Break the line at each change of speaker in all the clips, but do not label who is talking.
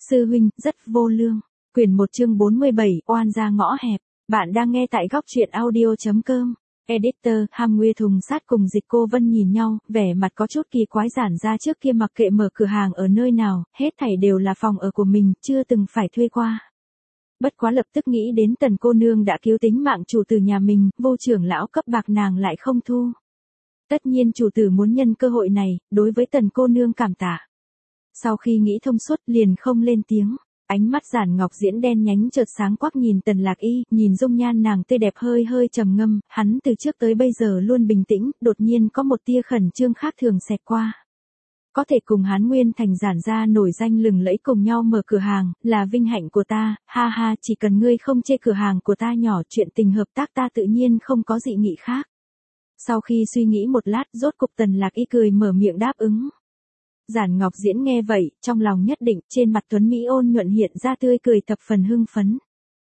Sư huynh, rất vô lương. Quyển 1 chương 47, oan ra ngõ hẹp. Bạn đang nghe tại góc truyện audio.com. Editor, Ham Nguy Thùng Sát cùng Dịch Cô Vân nhìn nhau, vẻ mặt có chút kỳ quái. Giản ra trước kia mặc kệ mở cửa hàng ở nơi nào, hết thảy đều là phòng ở của mình, chưa từng phải thuê qua. Bất quá lập tức nghĩ đến Tần cô nương đã cứu tính mạng chủ tử nhà mình, vô trưởng lão cấp bạc nàng lại không thu. Tất nhiên chủ tử muốn nhân cơ hội này, đối với Tần cô nương cảm tạ. Sau khi nghĩ thông suốt liền không lên tiếng, ánh mắt Giản Ngọc Diễn đen nhánh chợt sáng quắc nhìn Tần Lạc Y, nhìn dung nhan nàng tươi đẹp hơi hơi trầm ngâm, hắn từ trước tới bây giờ luôn bình tĩnh, đột nhiên có một tia khẩn trương khác thường xẹt qua. Có thể cùng Hán Nguyên Thành Giản gia nổi danh lừng lẫy cùng nhau mở cửa hàng, là vinh hạnh của ta, ha ha, chỉ cần ngươi không chê cửa hàng của ta nhỏ, chuyện tình hợp tác ta tự nhiên không có dị nghị khác. Sau khi suy nghĩ một lát, rốt cục Tần Lạc Y cười mở miệng đáp ứng. Giản Ngọc Diễn nghe vậy, trong lòng nhất định, trên mặt tuấn mỹ ôn nhuận hiện ra tươi cười thập phần hưng phấn.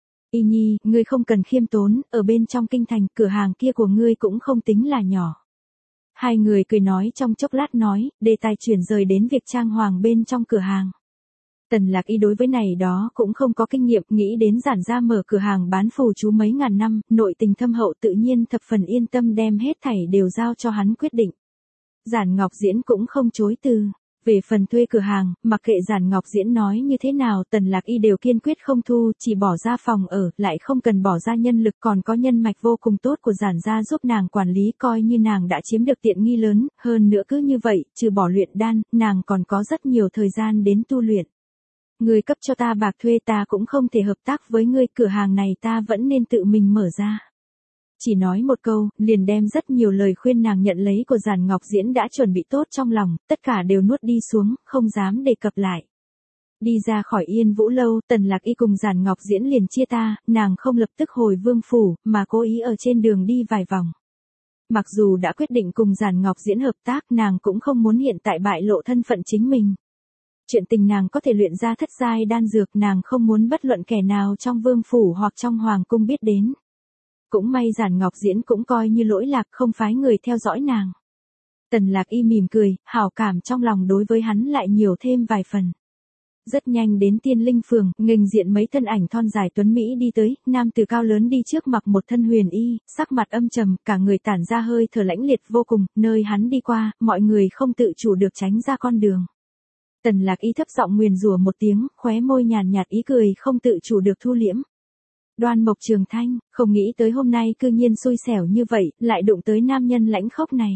Y Nhi, ngươi không cần khiêm tốn, ở bên trong kinh thành, cửa hàng kia của ngươi cũng không tính là nhỏ. Hai người cười nói trong chốc lát nói, đề tài chuyển rời đến việc trang hoàng bên trong cửa hàng. Tần Lạc Y đối với này đó cũng không có kinh nghiệm, nghĩ đến Giản gia mở cửa hàng bán phù chú mấy ngàn năm, nội tình thâm hậu tự nhiên thập phần yên tâm đem hết thảy đều giao cho hắn quyết định. Giản Ngọc Diễn cũng không chối từ. Về phần thuê cửa hàng, mặc kệ Giản Ngọc Diễn nói như thế nào, Tần Lạc Y đều kiên quyết không thu, chỉ bỏ ra phòng ở, lại không cần bỏ ra nhân lực, còn có nhân mạch vô cùng tốt của Giản gia giúp nàng quản lý, coi như nàng đã chiếm được tiện nghi lớn, hơn nữa cứ như vậy, trừ bỏ luyện đan, nàng còn có rất nhiều thời gian đến tu luyện. Ngươi cấp cho ta bạc thuê ta cũng không thể hợp tác với ngươi, cửa hàng này ta vẫn nên tự mình mở ra. Chỉ nói một câu, liền đem rất nhiều lời khuyên nàng nhận lấy của Giản Ngọc Diễn đã chuẩn bị tốt trong lòng, tất cả đều nuốt đi xuống, không dám đề cập lại. Đi ra khỏi Yên Vũ lâu, Tần Lạc Y cùng Giản Ngọc Diễn liền chia ta, nàng không lập tức hồi vương phủ, mà cố ý ở trên đường đi vài vòng. Mặc dù đã quyết định cùng Giản Ngọc Diễn hợp tác, nàng cũng không muốn hiện tại bại lộ thân phận chính mình. Chuyện tình nàng có thể luyện ra thất giai đan dược, nàng không muốn bất luận kẻ nào trong vương phủ hoặc trong hoàng cung biết đến. Cũng may Giản Ngọc Diễn cũng coi như lỗi lạc, không phái người theo dõi nàng. Tần Lạc Y mỉm cười, hảo cảm trong lòng đối với hắn lại nhiều thêm vài phần. Rất nhanh đến Tiên Linh Phường, nghênh diện mấy thân ảnh thon dài tuấn Mỹ đi tới, nam tử cao lớn đi trước mặc một thân huyền y, sắc mặt âm trầm, cả người tản ra hơi thở lãnh liệt vô cùng, nơi hắn đi qua, mọi người không tự chủ được tránh ra con đường. Tần Lạc Y thấp giọng nguyền rủa một tiếng, khóe môi nhàn nhạt ý cười không tự chủ được thu liễm. Đoan Mộc Trường Thanh, không nghĩ tới hôm nay cư nhiên xui xẻo như vậy, lại đụng tới nam nhân lãnh khốc này.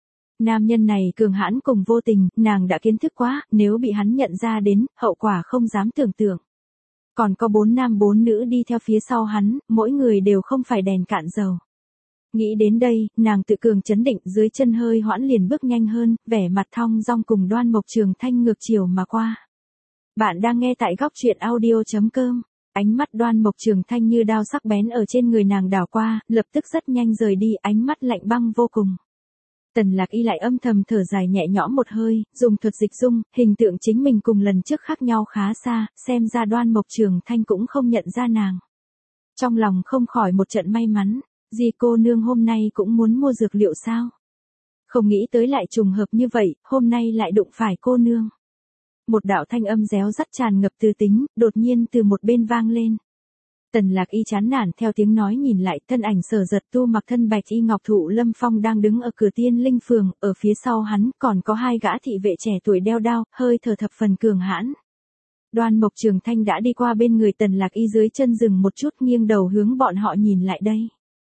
Nam nhân này cường hãn cùng vô tình, nàng đã kiến thức quá, nếu bị hắn nhận ra đến, hậu quả không dám tưởng tượng. Còn có 4 nam 4 nữ đi theo phía sau hắn, mỗi người đều không phải đèn cạn dầu. Nghĩ đến đây, nàng tự cường chấn định, dưới chân hơi hoãn liền bước nhanh hơn, vẻ mặt thong dong cùng Đoan Mộc Trường Thanh ngược chiều mà qua. Bạn đang nghe tại góc truyện audio.com. Ánh mắt Đoan Mộc Trường Thanh như đao sắc bén ở trên người nàng đảo qua, lập tức rất nhanh rời đi, ánh mắt lạnh băng vô cùng. Tần Lạc Y lại âm thầm thở dài nhẹ nhõm một hơi, dùng thuật dịch dung, hình tượng chính mình cùng lần trước khác nhau khá xa, xem ra Đoan Mộc Trường Thanh cũng không nhận ra nàng. Trong lòng không khỏi một trận may mắn, gì cô nương hôm nay cũng muốn mua dược liệu sao? Không nghĩ tới lại trùng hợp như vậy, hôm nay lại đụng phải cô nương. Một đạo thanh âm réo rắt tràn ngập tư tính, đột nhiên từ một bên vang lên. Tần Lạc Y chán nản theo tiếng nói nhìn lại, thân ảnh Sở Giật Tu mặc thân bạch y ngọc thụ Lâm Phong đang đứng ở cửa Tiên Linh Phường, ở phía sau hắn còn có 2 gã thị vệ trẻ tuổi đeo đao, hơi thở thập phần cường hãn. Đoan Mộc Trường Thanh đã đi qua bên người Tần Lạc Y dưới chân dừng một chút, nghiêng đầu hướng bọn họ nhìn lại đây.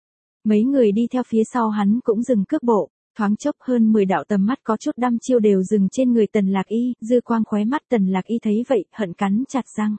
Mấy người đi theo phía sau hắn cũng dừng cước bộ. Thoáng chốc hơn 10 đạo tầm mắt có chút đăm chiêu đều dừng trên người Tần Lạc Y, dư quang khóe mắt Tần Lạc Y thấy vậy, hận cắn chặt răng.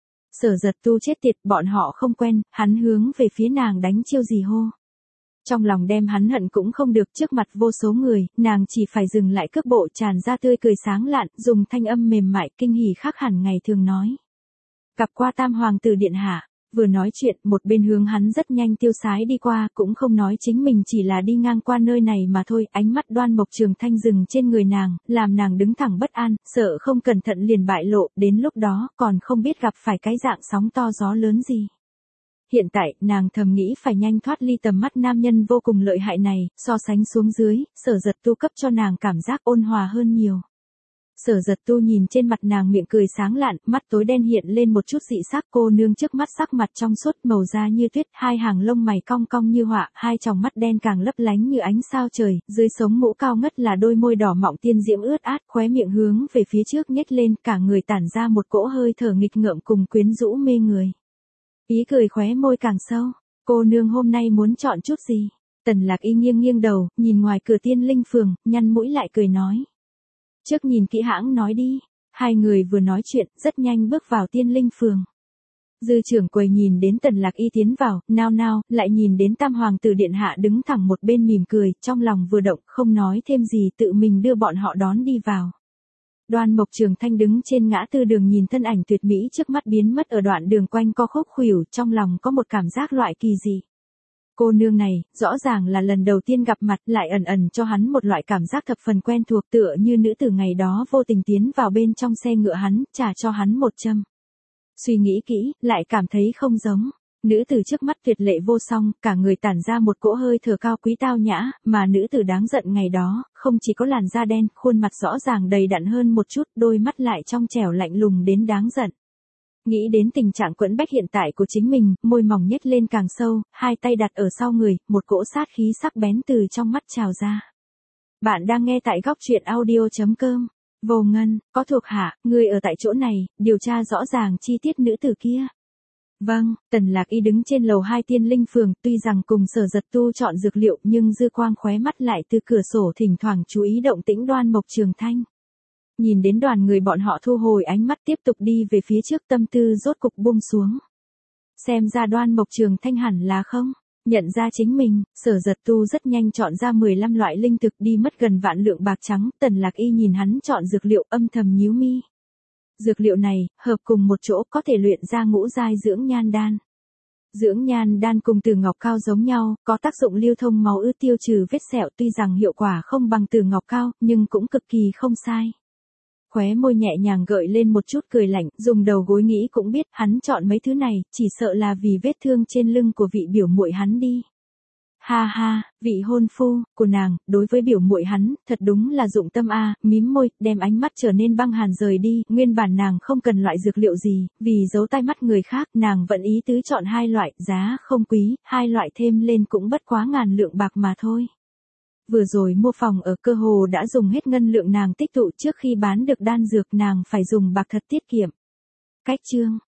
Sở Giật Tu chết tiệt, bọn họ không quen, hắn hướng về phía nàng đánh chiêu gì hô. Trong lòng đem hắn hận cũng không được, trước mặt vô số người, nàng chỉ phải dừng lại cước bộ, tràn ra tươi cười sáng lạn, dùng thanh âm mềm mại kinh hỉ khác hẳn ngày thường nói. Gặp qua Tam Hoàng tử điện hạ. Vừa nói chuyện, một bên hướng hắn rất nhanh tiêu sái đi qua, cũng không nói chính mình chỉ là đi ngang qua nơi này mà thôi, ánh mắt Đoan Mộc Trường Thanh dừng trên người nàng, làm nàng đứng thẳng bất an, sợ không cẩn thận liền bại lộ, đến lúc đó, còn không biết gặp phải cái dạng sóng to gió lớn gì. Hiện tại, nàng thầm nghĩ phải nhanh thoát ly tầm mắt nam nhân vô cùng lợi hại này, so sánh xuống dưới, Sở Giật Tu cấp cho nàng cảm giác ôn hòa hơn nhiều. Sở Giật Tu nhìn trên mặt nàng miệng cười sáng lạn, mắt tối đen hiện lên một chút dị sắc. Cô nương trước mắt sắc mặt trong suốt, màu da như tuyết, hai hàng lông mày cong cong như họa, hai tròng mắt đen càng lấp lánh như ánh sao trời, dưới sống mũ cao ngất là đôi môi đỏ mọng tiên diễm ướt át, khóe miệng hướng về phía trước nhếch lên, cả người tản ra một cỗ hơi thở nghịch ngợm cùng quyến rũ mê người. Ý cười khóe môi càng sâu. Cô nương hôm nay muốn chọn chút gì? Tần Lạc Y nghiêng nghiêng đầu, nhìn ngoài cửa Tiên Linh Phường, nhăn mũi lại cười nói. Trước nhìn kỹ hãng nói đi. Hai người vừa nói chuyện, rất nhanh bước vào Tiên Linh Phường. Dư trưởng quầy nhìn đến Tần Lạc Y tiến vào, nao nao, lại nhìn đến Tam Hoàng tử điện hạ đứng thẳng một bên mỉm cười, trong lòng vừa động, không nói thêm gì, tự mình đưa bọn họ đón đi vào. Đoan Mộc Trường Thanh đứng trên ngã tư đường nhìn thân ảnh tuyệt mỹ trước mắt biến mất ở đoạn đường quanh co khúc khuỷu, trong lòng có một cảm giác loại kỳ dị. Cô nương này, rõ ràng là lần đầu tiên gặp mặt, lại ẩn ẩn cho hắn một loại cảm giác thập phần quen thuộc, tựa như nữ tử ngày đó vô tình tiến vào bên trong xe ngựa hắn, trả cho hắn một châm. Suy nghĩ kỹ, lại cảm thấy không giống. Nữ tử trước mắt tuyệt lệ vô song, cả người tản ra một cỗ hơi thở cao quý tao nhã, mà nữ tử đáng giận ngày đó, không chỉ có làn da đen, khuôn mặt rõ ràng đầy đặn hơn một chút, đôi mắt lại trong trẻo lạnh lùng đến đáng giận. Nghĩ đến tình trạng quẫn bách hiện tại của chính mình, môi mỏng nhếch lên càng sâu, hai tay đặt ở sau người, một cỗ sát khí sắc bén từ trong mắt trào ra. Bạn đang nghe tại góc truyện audio.com. Vô Ngân, có thuộc hạ, người ở tại chỗ này, điều tra rõ ràng chi tiết nữ tử kia. Vâng, Tần Lạc Y đứng trên lầu 2 Tiên Linh Phường, tuy rằng cùng Sở Giật Tu chọn dược liệu nhưng dư quang khóe mắt lại từ cửa sổ thỉnh thoảng chú ý động tĩnh Đoan Mộc Trường Thanh. Nhìn đến đoàn người bọn họ thu hồi ánh mắt tiếp tục đi về phía trước, tâm tư rốt cục buông xuống. Xem ra Đoan Mộc Trường Thanh hẳn là không nhận ra chính mình, Sở Giật Tu rất nhanh chọn ra 15 loại linh thực đi mất gần vạn lượng bạc trắng, Tần Lạc Y nhìn hắn chọn dược liệu âm thầm nhíu mi. Dược liệu này, hợp cùng một chỗ có thể luyện ra ngũ giai dưỡng nhan đan. Dưỡng nhan đan cùng từ ngọc cao giống nhau, có tác dụng lưu thông máu ứ tiêu trừ vết sẹo, tuy rằng hiệu quả không bằng từ ngọc cao, nhưng cũng cực kỳ không sai. Khóe môi nhẹ nhàng gợi lên một chút cười lạnh, dùng đầu gối nghĩ cũng biết, hắn chọn mấy thứ này, chỉ sợ là vì vết thương trên lưng của vị biểu muội hắn đi. Ha ha, vị hôn phu của nàng, đối với biểu muội hắn, thật đúng là dụng tâm a, mím môi, đem ánh mắt trở nên băng hàn rời đi, nguyên bản nàng không cần loại dược liệu gì, vì giấu tai mắt người khác, nàng vẫn ý tứ chọn hai loại, giá không quý, hai loại thêm lên cũng bất quá ngàn lượng bạc mà thôi. Vừa rồi mua phòng ở cơ hồ đã dùng hết ngân lượng nàng tích tụ, trước khi bán được đan dược nàng phải dùng bạc thật tiết kiệm. Cách chương